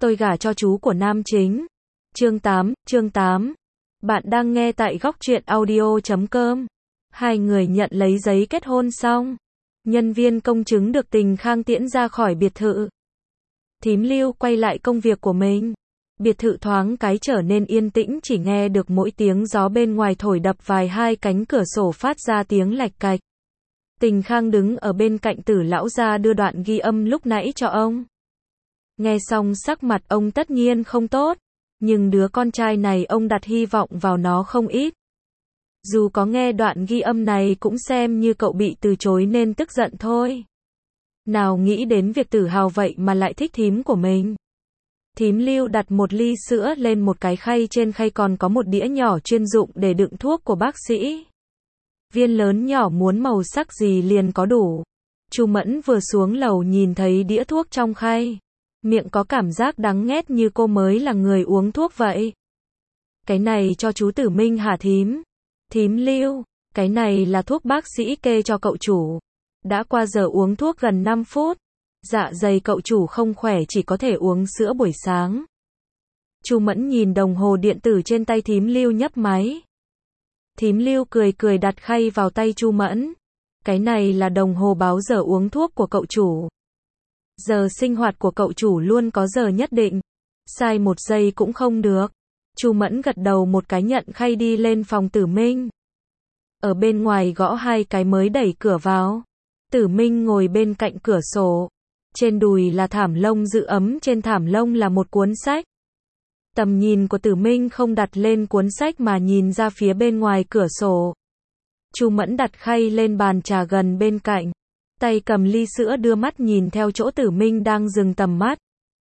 Tôi gả cho chú của nam chính. Chương 8. Bạn đang nghe tại góc truyện audio.com. Hai người nhận lấy giấy kết hôn xong. Nhân viên công chứng được Tình Khang tiễn ra khỏi biệt thự. Thím Lưu quay lại công việc của mình. Biệt thự thoáng cái trở nên yên tĩnh, chỉ nghe được mỗi tiếng gió bên ngoài thổi đập vài hai cánh cửa sổ phát ra tiếng lạch cạch. Tình Khang đứng ở bên cạnh Tử lão gia đưa đoạn ghi âm lúc nãy cho ông. Nghe xong sắc mặt ông tất nhiên không tốt, nhưng đứa con trai này ông đặt hy vọng vào nó không ít. Dù có nghe đoạn ghi âm này cũng xem như cậu bị từ chối nên tức giận thôi. Nào nghĩ đến việc Tử Hào vậy mà lại thích thím của mình. Thím Lưu đặt một ly sữa lên một cái khay, trên khay còn có một đĩa nhỏ chuyên dụng để đựng thuốc của bác sĩ. Viên lớn nhỏ muốn màu sắc gì liền có đủ. Chu Mẫn vừa xuống lầu nhìn thấy đĩa thuốc trong khay, miệng có cảm giác đắng nghét như cô mới là người uống thuốc vậy. Cái này cho chú Tử Minh hả thím? Thím Lưu, cái này là thuốc bác sĩ kê cho cậu chủ. Đã qua giờ uống thuốc gần 5 phút. Dạ dày cậu chủ không khỏe, chỉ có thể uống sữa buổi sáng. Chu Mẫn nhìn đồng hồ điện tử trên tay thím Lưu nhấp máy. Thím Lưu cười cười đặt khay vào tay Chu Mẫn. Cái này là đồng hồ báo giờ uống thuốc của cậu chủ. Giờ sinh hoạt của cậu chủ luôn có giờ nhất định. Sai một giây cũng không được. Chu Mẫn gật đầu một cái nhận khay đi lên phòng Tử Minh. Ở bên ngoài gõ hai cái mới đẩy cửa vào. Tử Minh ngồi bên cạnh cửa sổ. Trên đùi là thảm lông giữ ấm, trên thảm lông là một cuốn sách. Tầm nhìn của Tử Minh không đặt lên cuốn sách mà nhìn ra phía bên ngoài cửa sổ. Chu Mẫn đặt khay lên bàn trà gần bên cạnh. Tay cầm ly sữa đưa mắt nhìn theo chỗ Tử Minh đang dừng tầm mắt.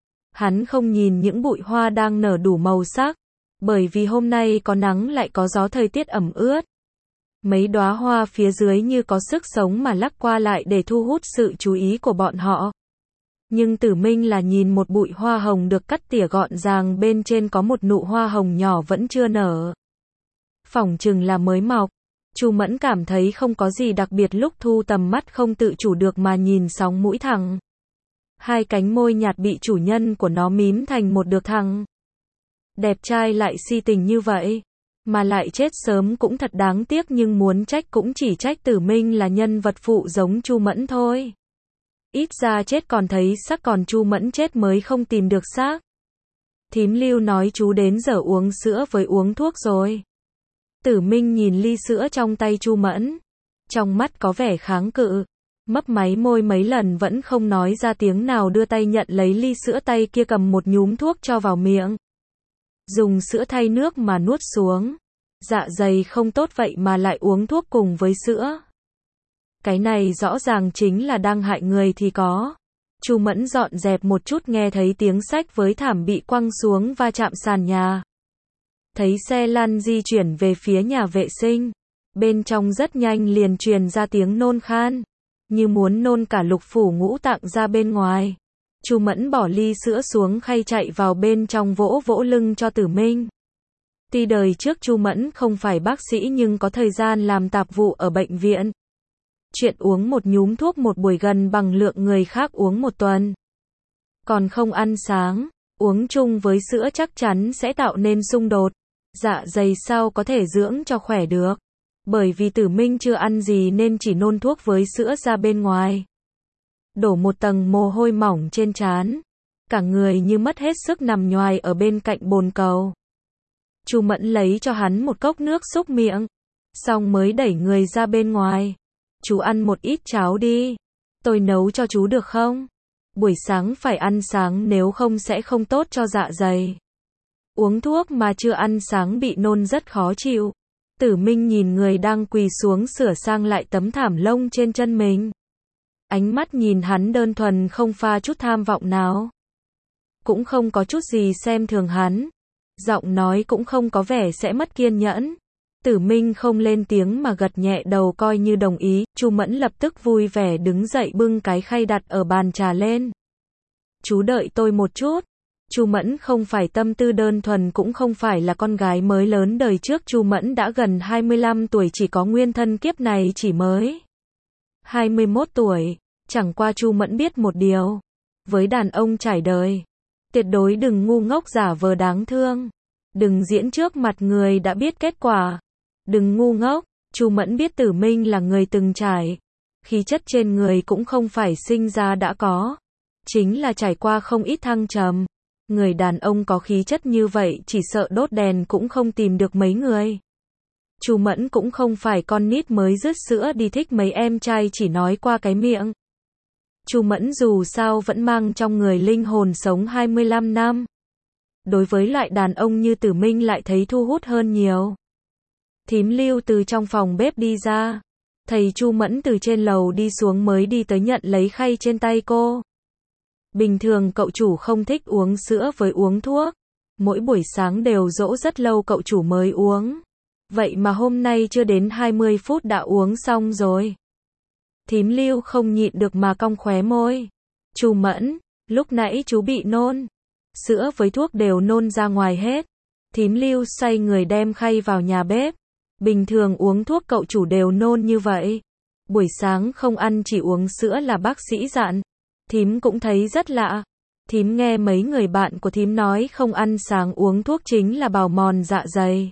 Hắn không nhìn những bụi hoa đang nở đủ màu sắc. Bởi vì hôm nay có nắng lại có gió, thời tiết ẩm ướt. Mấy đóa hoa phía dưới như có sức sống mà lắc qua lại để thu hút sự chú ý của bọn họ. Nhưng Tử Minh là nhìn một bụi hoa hồng được cắt tỉa gọn gàng, bên trên có một nụ hoa hồng nhỏ vẫn chưa nở. Phỏng chừng là mới mọc. Chu Mẫn cảm thấy không có gì đặc biệt, lúc thu tầm mắt không tự chủ được mà nhìn sóng mũi thẳng. Hai cánh môi nhạt bị chủ nhân của nó mím thành một đường thẳng. Đẹp trai lại si tình như vậy, mà lại chết sớm cũng thật đáng tiếc, nhưng muốn trách cũng chỉ trách Tử Minh là nhân vật phụ giống Chu Mẫn thôi. Ít ra chết còn thấy xác, còn Chu Mẫn chết mới không tìm được xác. Thím Lưu nói chú đến giờ uống sữa với uống thuốc rồi. Tử Minh nhìn ly sữa trong tay Chu Mẫn. Trong mắt có vẻ kháng cự. Mấp máy môi mấy lần vẫn không nói ra tiếng nào, đưa tay nhận lấy ly sữa, tay kia cầm một nhúm thuốc cho vào miệng. Dùng sữa thay nước mà nuốt xuống. Dạ dày không tốt vậy mà lại uống thuốc cùng với sữa. Cái này rõ ràng chính là đang hại người thì có. Chu Mẫn dọn dẹp một chút, nghe thấy tiếng sách với thảm bị quăng xuống va chạm sàn nhà. Thấy xe lăn di chuyển về phía nhà vệ sinh. Bên trong rất nhanh liền truyền ra tiếng nôn khan. Như muốn nôn cả lục phủ ngũ tạng ra bên ngoài. Chu Mẫn bỏ ly sữa xuống khay, chạy vào bên trong vỗ vỗ lưng cho Tử Minh. Tuy đời trước Chu Mẫn không phải bác sĩ nhưng có thời gian làm tạp vụ ở bệnh viện. Chuyện uống một nhúm thuốc một buổi gần bằng lượng người khác uống một tuần. Còn không ăn sáng, uống chung với sữa chắc chắn sẽ tạo nên xung đột. Dạ dày sao có thể dưỡng cho khỏe được. Bởi vì Tử Minh chưa ăn gì nên chỉ nôn thuốc với sữa ra bên ngoài. Đổ một tầng mồ hôi mỏng trên trán. Cả người như mất hết sức nằm nhoài ở bên cạnh bồn cầu. Chu Mẫn lấy cho hắn một cốc nước xúc miệng. Xong mới đẩy người ra bên ngoài. Chú ăn một ít cháo đi. Tôi nấu cho chú được không? Buổi sáng phải ăn sáng, nếu không sẽ không tốt cho dạ dày. Uống thuốc mà chưa ăn sáng bị nôn rất khó chịu. Tử Minh nhìn người đang quỳ xuống sửa sang lại tấm thảm lông trên chân mình. Ánh mắt nhìn hắn đơn thuần, không pha chút tham vọng nào. Cũng không có chút gì xem thường hắn. Giọng nói cũng không có vẻ sẽ mất kiên nhẫn. Tử Minh không lên tiếng mà gật nhẹ đầu coi như đồng ý. Chu Mẫn lập tức vui vẻ đứng dậy bưng cái khay đặt ở bàn trà lên. Chú đợi tôi một chút. Chu Mẫn không phải tâm tư đơn thuần, cũng không phải là con gái mới lớn. Đời trước Chu Mẫn đã gần 25 tuổi, chỉ có nguyên thân kiếp này chỉ mới 21 tuổi. Chẳng qua Chu Mẫn biết một điều. Với đàn ông trải đời, Tuyệt đối đừng ngu ngốc giả vờ đáng thương. Đừng diễn trước mặt người đã biết kết quả. Đừng ngu ngốc. Chu Mẫn biết Tử Minh là người từng trải. Khí chất trên người cũng không phải sinh ra đã có. Chính là trải qua không ít thăng trầm. Người đàn ông có khí chất như vậy chỉ sợ đốt đèn cũng không tìm được mấy người. Chu Mẫn cũng không phải con nít mới rứt sữa đi thích mấy em trai chỉ nói qua cái miệng. Chu Mẫn dù sao vẫn mang trong người linh hồn sống 25 năm. Đối với loại đàn ông như Tử Minh lại thấy thu hút hơn nhiều. Thím Lưu từ trong phòng bếp đi ra. Thầy Chu Mẫn từ trên lầu đi xuống mới đi tới nhận lấy khay trên tay cô. Bình thường cậu chủ không thích uống sữa với uống thuốc. Mỗi buổi sáng đều dỗ rất lâu cậu chủ mới uống. Vậy mà hôm nay chưa đến 20 phút đã uống xong rồi. Thím Lưu không nhịn được mà cong khóe môi. Chu Mẫn, lúc nãy chú bị nôn. Sữa với thuốc đều nôn ra ngoài hết. Thím Lưu xoay người đem khay vào nhà bếp. Bình thường uống thuốc cậu chủ đều nôn như vậy. Buổi sáng không ăn chỉ uống sữa là bác sĩ dặn. Thím cũng thấy rất lạ. Thím nghe mấy người bạn của thím nói không ăn sáng uống thuốc chính là bào mòn dạ dày.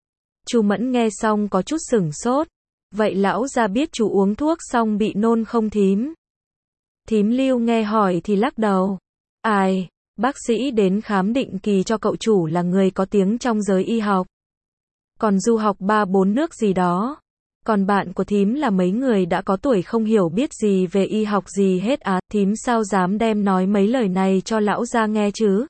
Chu Mẫn nghe xong có chút sửng sốt. Vậy lão gia biết chú uống thuốc xong bị nôn không thím? Thím Lưu nghe hỏi thì lắc đầu. Ai, bác sĩ đến khám định kỳ cho cậu chủ là người có tiếng trong giới y học. Còn du học 3-4 nước gì đó. Còn bạn của thím là mấy người đã có tuổi không hiểu biết gì về y học gì hết á. Thím sao dám đem nói mấy lời này cho lão gia nghe chứ?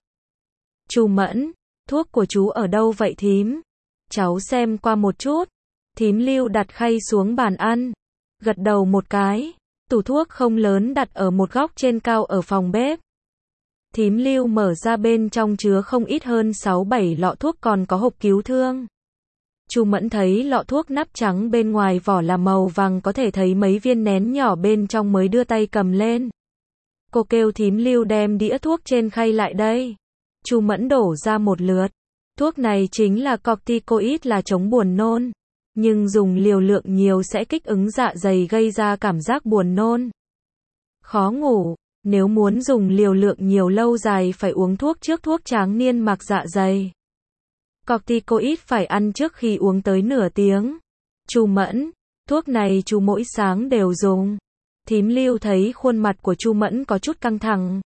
Chu Mẫn, thuốc của chú ở đâu vậy thím? Cháu xem qua một chút. Thím Lưu đặt khay xuống bàn ăn. Gật đầu một cái. Tủ thuốc không lớn đặt ở một góc trên cao ở phòng bếp. Thím Lưu mở ra bên trong chứa không ít hơn 6-7 lọ thuốc còn có hộp cứu thương. Chu Mẫn thấy lọ thuốc nắp trắng bên ngoài vỏ là màu vàng có thể thấy mấy viên nén nhỏ bên trong mới đưa tay cầm lên. Cô kêu thím Lưu đem đĩa thuốc trên khay lại đây. Chu Mẫn đổ ra một lượt. Thuốc này chính là corticoid là chống buồn nôn. Nhưng dùng liều lượng nhiều sẽ kích ứng dạ dày gây ra cảm giác buồn nôn. Khó ngủ. Nếu muốn dùng liều lượng nhiều lâu dài phải uống thuốc trước thuốc tráng niên mạc dạ dày. Corticoid phải ăn trước khi uống tới nửa tiếng. Chu Mẫn, thuốc này chú mỗi sáng đều dùng. Thím Lưu thấy khuôn mặt của Chu Mẫn có chút căng thẳng.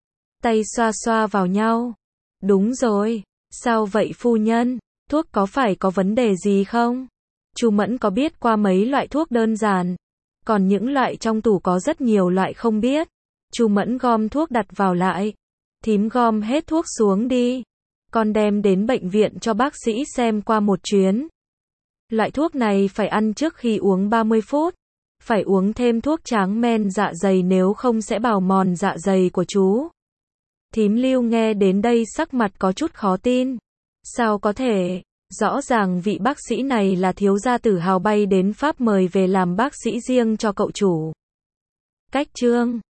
Tay xoa xoa vào nhau. Đúng rồi, sao vậy phu nhân, thuốc có phải có vấn đề gì không? Chu Mẫn có biết qua mấy loại thuốc đơn giản. Còn những loại trong tủ có rất nhiều loại không biết. Chu Mẫn gom thuốc đặt vào lại. Thím gom hết thuốc xuống đi. Con đem đến bệnh viện cho bác sĩ xem qua một chuyến. Loại thuốc này phải ăn trước khi uống 30 phút. Phải uống thêm thuốc tráng men dạ dày nếu không sẽ bào mòn dạ dày của chú. Thím Lưu nghe đến đây sắc mặt có chút khó tin. Sao có thể? Rõ ràng vị bác sĩ này là thiếu gia Tử Hào bay đến Pháp mời về làm bác sĩ riêng cho cậu chủ. Cách chương